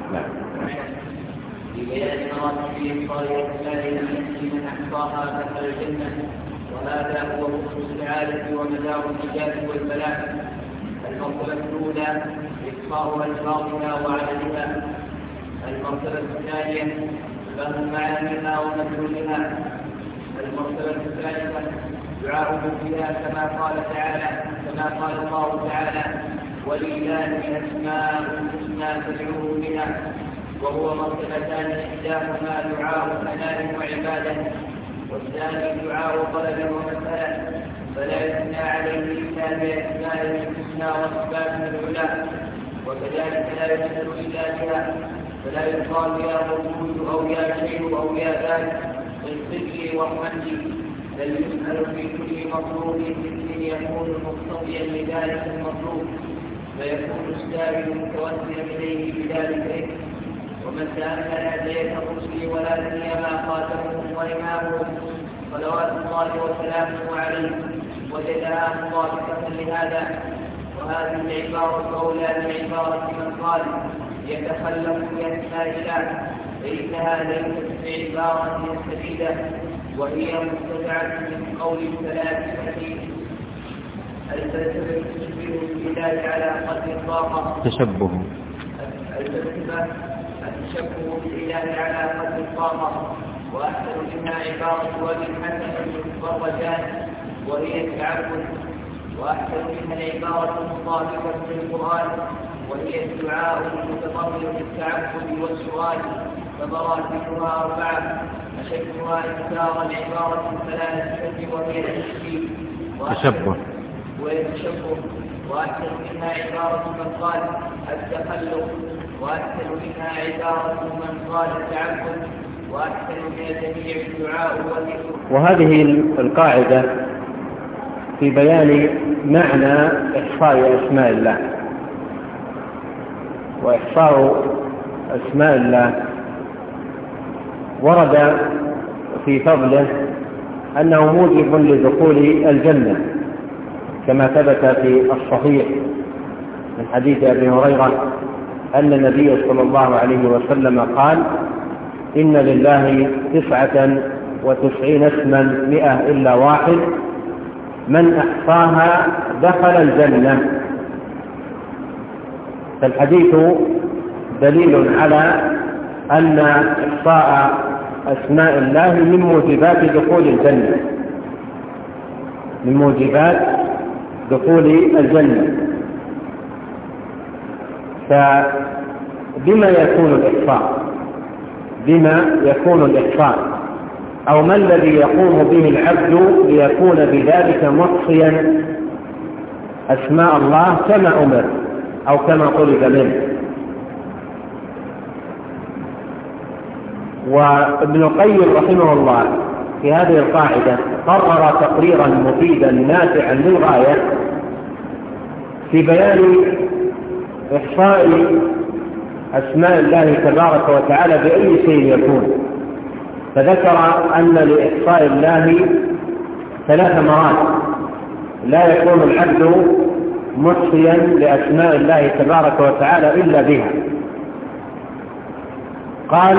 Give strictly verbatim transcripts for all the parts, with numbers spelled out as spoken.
نعم. في بيان مراتب إحصاء الأسماء التي من أحصاها دخل الجنة، وهذا هو فصل السعادة ومدار النجاة والفلاح. المرتبة الأولى إحصاء ألفاظها وعددها. المرتبة الثانية فهم معانيها ومدلولها. المرتبة الثالثة دعاؤه فيها كما قال تعالى كما قال الله تعالى: ولله الأسماء الحسنى فادعوه بها. وهو مرتبتان، إحداهما دعاء ثناء وعبادة، والثاني دعاء طلب ومسألة، فلا يثنى عليه إلا بأسماء الحسنى وصفات العلا، وكذلك لا يسأل إلا بها، فلا يقال يا موجود أو يا شيء أو يا ذات اغفر لي وارحمني، بل يسأل في كل مطلوب مثل يكون مقتضيا لذلك المطلوب، فيكون السائل متوسلا إليه بذلك الاسم. ومن تأمل هداية الرسل ولا سيما خاتمهم وإمامهم صلوات الله وسلامه عليه وجدها مطابقة لهذا. وهذه العبارة أولى من عبارة من قال يتخلف بأسماء الله، فإنها ليست بعبارة سديدة، وهي مبتدعة من قول الثلاثة الفلسفة تشبه بالله على قدر الطاقة. تشبه الفلسفة التشبه بالله على قدر الطاقة، وأحسن منها عبارة وجه حسن والرجاء وهي التعبد، وأحسن منها العبارة المطابقة للقرآن وهي الدعاء المتضمن بالتعبد والسؤال، فمراتبها أربعة: أشدها إنكارا عبارة ثلاثة وهي التشبيه تشبه ويتشبه، وأحسن منها عبارة من قال التخلق، وأحسن منها عبارة من قال التعبد، وأحسن من جميع الدعاء والذكر. وهذه القاعدة في بيان معنى إحصاء أسماء الله. وإحصاء أسماء الله ورد في فضله أنه موجب لدخول الجنة، كما ثبت في الصحيح من حديث أبي هريرة أن النبي صلى الله عليه وسلم قال: إن لله تسعة وتسعين اسما مئة إلا واحد، من أحصاها دخل الجنة. فالحديث دليل على أن إحصاء أسماء الله من موجبات دخول الجنة من موجبات دخول الجنة. فبما يكون الإحصاء بما يكون الإحصاء أو ما الذي يقوم به العبد ليكون بذلك محصيا أسماء الله كما أمر أو كما طلب منه. وابن القيم رحمه الله في هذه القاعدة قرر تقريرا مفيدا نافعا للغاية في بيان إحصاء أسماء الله تبارك وتعالى بأي شيء يكون. فذكر أن لإحصاء الله ثلاث مراتب لا يكون العبد محصيا لأسماء الله تبارك وتعالى إلا بها. قال: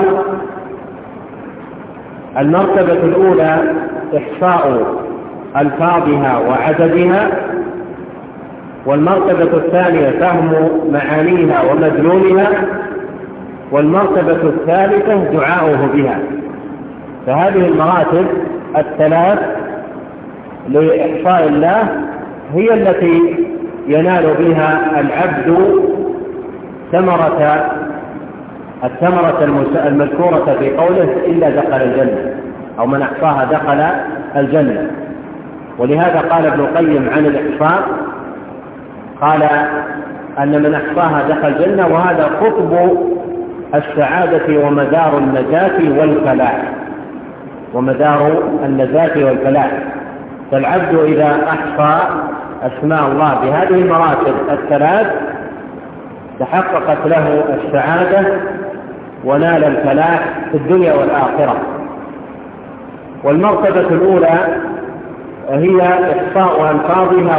المرتبة الأولى إحصاء ألفاظها وعددها، والمرتبة الثانية فهم معانيها ومدلولها، والمرتبة الثالثة دعاؤه بها. فهذه المراتب الثلاث لإحصاء الله هي التي ينال بها العبد ثمرة الثمرة المذكورة في قوله إلا دخل الجنة، أو من أحصاها دخل الجنة. ولهذا قال ابن القيم عن الإحصاء، قال أن من أحصاها دخل الجنة، وهذا قطب السعادة ومدار النجاة والفلاح ومدار النجاة والفلاح. فالعبد إذا أحصى أسماء الله بهذه المراتب الثلاث تحققت له السعادة ونال الفلاح في الدنيا والآخرة. والمرتبة الأولى هي إحصاء ألفاظها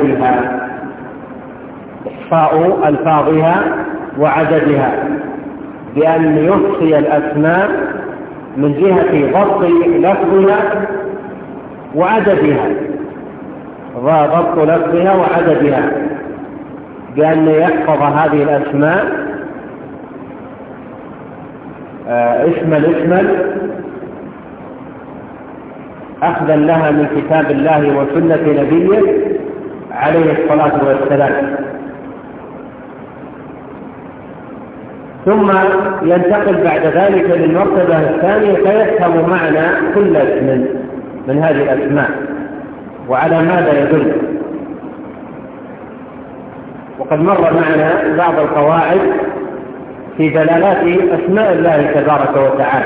وعددها إحصاء ألفاظها وعددها بأن يحصي الأسماء من جهة ضبط لفظها وعددها، ضبط لفظها وعددها، بأن يحفظ هذه الأسماء اسما اسما أخذا لها من كتاب الله وسنة نبيه عليه الصلاة والسلام. ثم ينتقل بعد ذلك للمرتبة الثانية فيفهم معنى كل اسم من هذه الأسماء وعلى ماذا يدل. وقد مر معنا بعض القواعد في دلالات أسماء الله تبارك وتعالى،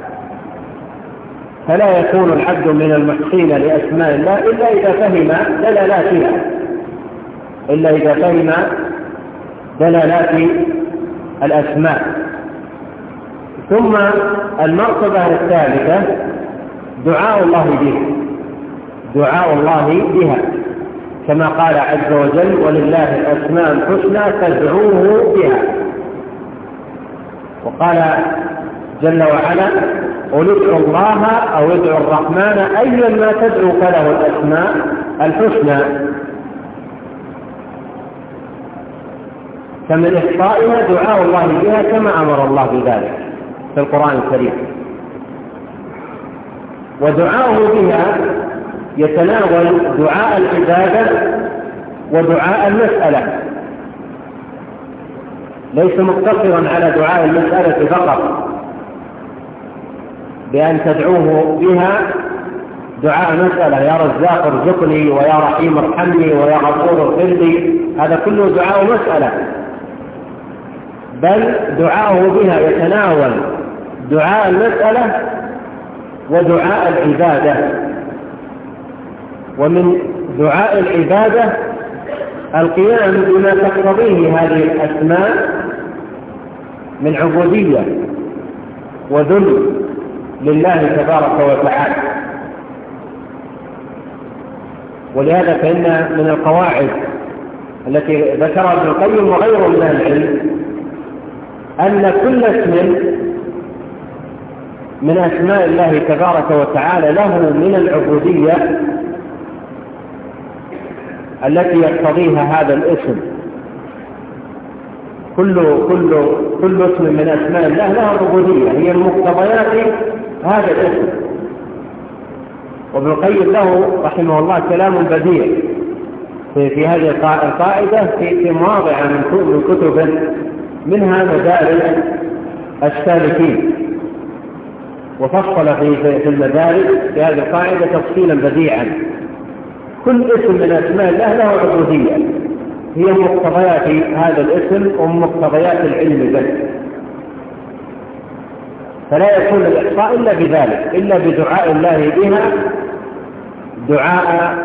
فلا يكون العبد من المحسين لأسماء الله إلا إذا فهم دلالاتها إلا إذا فهم دلالات الأسماء. ثم المرتبة الثالثة دعاء الله بها دعاء الله بها كما قال عز وجل: ولله الأسماء الحسنى فادعوه بها. وقال جل وعلا: قل ادعوا الله أو ادعوا الرحمن أيا ما تدعو فله الأسماء الحسنى. فمن إحصائها دعاء الله بها كما أمر الله بذلك في القرآن الكريم. ودعاؤه بها يتناول دعاء العبادة ودعاء المسألة، ليس مقتصرا على دعاء المسألة فقط بأن تدعوه بها دعاء مسألة: يا رزاق ارزقني، ويا رحيم ارحمني، ويا غفور اغفر لي، هذا كله دعاء مسألة. بل دعاؤه بها يتناول دعاء المسألة ودعاء العبادة. ومن دعاء العبادة القيام بما تقتضيه هذه الأسماء من عبودية وذل لله تبارك وتعالى. ولهذا فإن من القواعد التي ذكرها ابن القيم وغيره من العلم أن كل اسم من أسماء الله تبارك وتعالى له من العبودية التي يقتضيها هذا الاسم. كل كل كل اسم من أسماء الله له عبودية هي المقتضيات هذا الاسم. وابن القيم له رحمه الله كلام بديع في, في هذه القاعدة في, في مواضع من كتب منها مدارج السالكين، وفصل في في المدارج في هذه القاعدة تفصيلا بديعا. كل اسم من أسماء الله له عبودية هي مقتضيات هذا الاسم ومقتضيات العلم به، فلا يكون الإحصاء إلا بذلك، إلا بدعاء الله بها، دعاء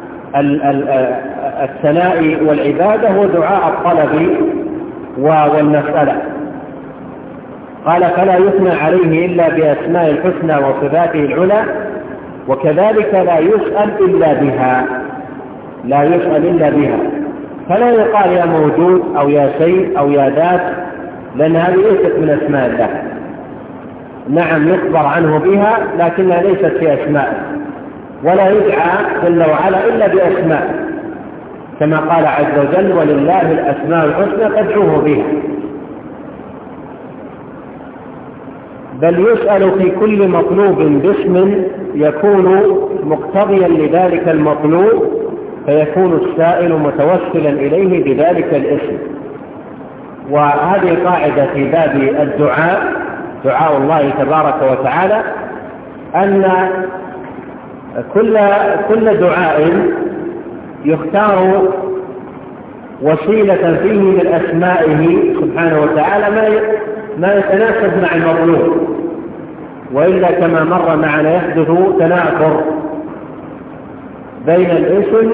الثناء والعبادة ودعاء الطلب والمسألة. قال: فلا يثنى عليه إلا بأسماء الحسنى وصفاته العلى، وكذلك لا يسأل إلا بها لا يسأل إلا بها فلا يقال يا موجود أو يا شيء أو يا ذات، لأن هذه ليست من أسماء الله. نعم يخبر عنه بها لكنها ليست في أسماء، ولا يدعى جل وعلا إلا بأسماء كما قال عز وجل: ولله الأسماء الحسنى فادعوه بها. بل يسأل في كل مطلوب باسم يكون مقتضيا لذلك المطلوب، فيكون السائل متوسلا إليه بذلك الاسم. وهذه قاعدة في باب الدعاء، دعاء الله تبارك وتعالى، أن كل كل دعاء يختار وسيلة فيه من أسمائه سبحانه وتعالى ما ما يتناسب مع المطلوب، وإلا كما مر معنا يحدث تنافر بين الاسم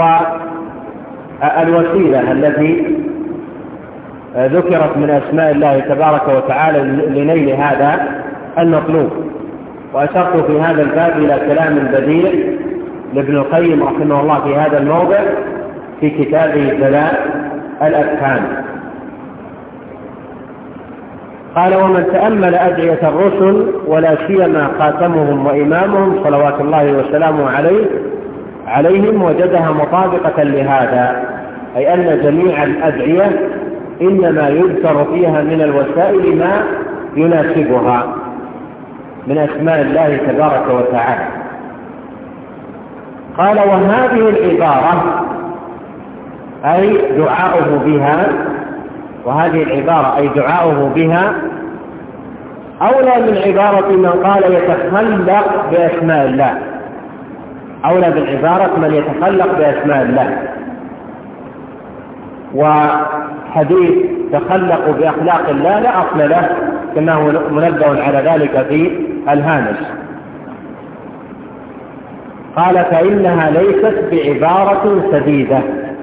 والوسيلة التي ذكرت من أسماء الله تبارك وتعالى لنيل هذا المطلوب. وأشرت في هذا الباب إلى كلام بديع لابن القيم رحمه الله في هذا الموضع في كتابه دلاء الأفهام. قال: ومن تأمل أدعية الرسل ولا سيما خاتمهم وإمامهم صلوات الله وسلامه عليه عليهم وجدها مطابقة لهذا، أي أن جميع الأدعية إنما يذكر فيها من الوسائل ما يناسبها من أسماء الله تبارك وتعالى. قال: وهذه العبارة أي دعاؤه بها وهذه العبارة أي دعاؤه بها أولى من عبارة من قال يتخلق بأسماء الله، أولى بالعبارة من يتخلق بأسماء الله. وحديث تخلق بأخلاق الله لا أصل له كما هو منبه على ذلك في الهامش. قال: فإنها ليست بعبارة سديدة،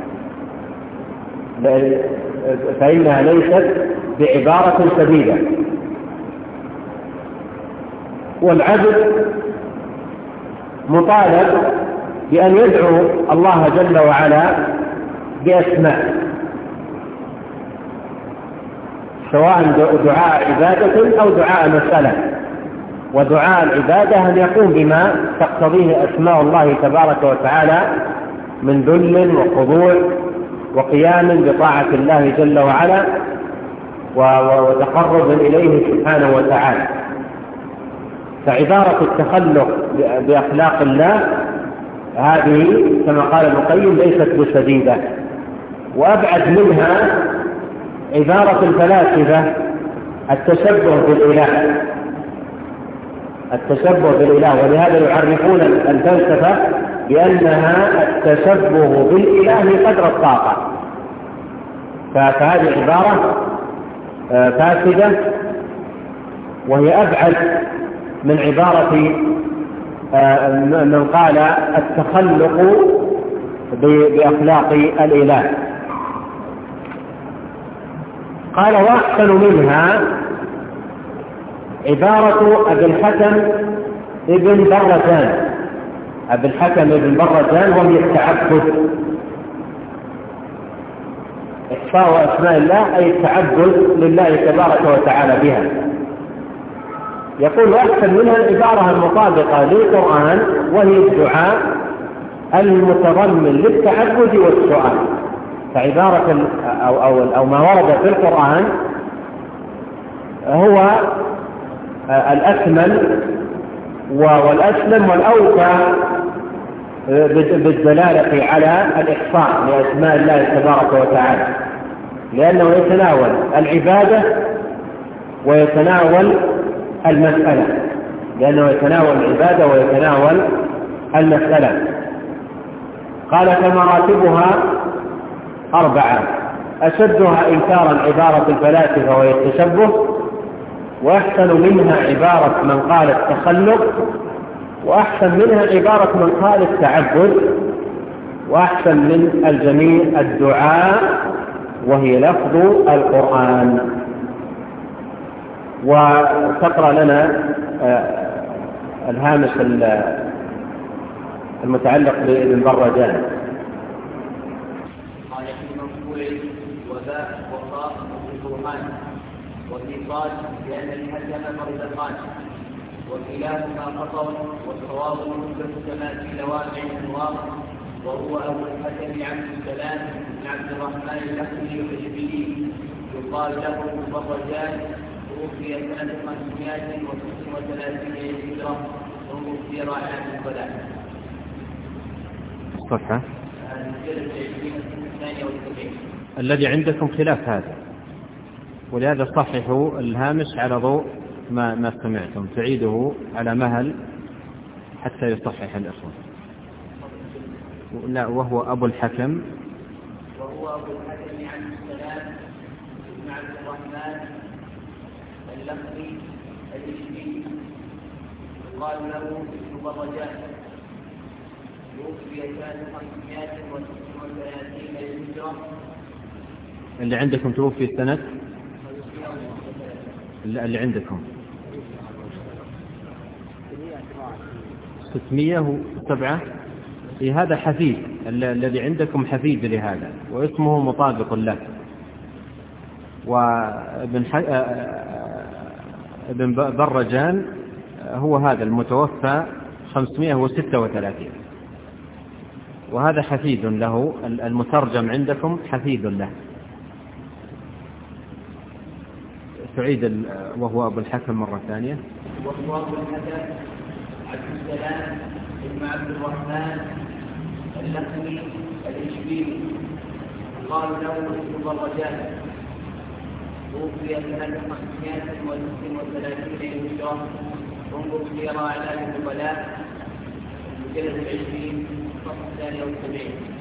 فإنها ليست بعبارة سديدة. والعبد مطالب بأن يدعو الله جل وعلا بأسماء، سواء دعاء عبادة أو دعاء مسألة. ودعاء العبادة أن يقوم بما تقتضيه أسماء الله تبارك وتعالى من ذل وخضوع وقيام بطاعة الله جل وعلا وتقرب إليه سبحانه وتعالى. فعبارة التخلق بأخلاق الله هذه كما قال ابن القيم ليست بسديدة. وأبعد منها عبارة الفلاسفة التشبه بالإله، التشبه بالإله. ولهذا يعرفون الفلسفة بأنها التشبه بالإله قدر الطاقة. فهذه عبارة فاسدة، وهي أبعد من عبارة من قال التخلق بأخلاق الإله. قال: وأحسن منها عبارة أبي الحكم ابن برزان، أبي الحكم ابن برزان، وهي التعبد. إحصاء أسماء الله أي التعبد لله تبارك وتعالى بها. يقول: وأحسن منها العبارة المطابقة للقرآن وهي الدعاء المتضمن للتعبد والسؤال. فعبارة أو, أو, أو ما ورد في القرآن هو الأكمل والأسلم والأوفى بالدلالة على الإحصاء لأسماء الله تبارك وتعالى، لأنه يتناول العبادة ويتناول المسألة، لأنه يتناول العبادة ويتناول المسألة. قال: فمراتبها أربعة: أشدها إنكارا عبارة الفلاسفة وهي التشبه، وأحسن منها عبارة من قال التخلق، وأحسن منها عبارة من قال التعبد، وأحسن من الجميع الدعاء وهي لفظ القرآن. وتقرأ لنا الهامش المتعلق بالبرجان. قال في منقول: وباء وطاء وقرآن، وفي صاد لأن الحكم مرزقان، وكلاهما خطأ، والصواب مثبت كما في لوامع الأنوار، وهو أبو الحكم عبد السلام بن عبد الرحمن اللخمي الحجبي، يقال له البرجان، توفي سنة خمسمائة وست وثلاثين هجرة، وهو في رائعة الصلاة. الصفحة الذي عندكم خلاف هذا، ولهذا صححوا الهامش على ضوء ما ما سمعتم، تعيده على مهل حتى يصحح الإخوة. لا، وهو أبو الحكم، وهو أبو الحكم عن السلام بن عبد الرحمن اللخمي الحجبي، يقال له ابن برجان، توفي سنة خمسمائة وست وثلاثين هجرة. اللي عندكم توفي السنة اللي عندكم ستمائة وسبعة. إيه هذا حفيد، الذي عندكم حفيد لهذا واسمه مطابق له. وابن بن برجان هو هذا المتوفى خمسمائة وستة وثلاثين، وهذا حفيد له، المترجم عندكم حفيد له. سعيد وهو أبو الحكم مرة ثانية. وهو أبو الحكم عبد السلام بن عبد الرحمن اللخمي الإشبيلي، قالوا له ابن برجان، توفي سنة خمسمائة وست وثلاثين هجرة. انظر سير أعلام النبلاء المجلد العشرين صفحة ثانية وسبعين.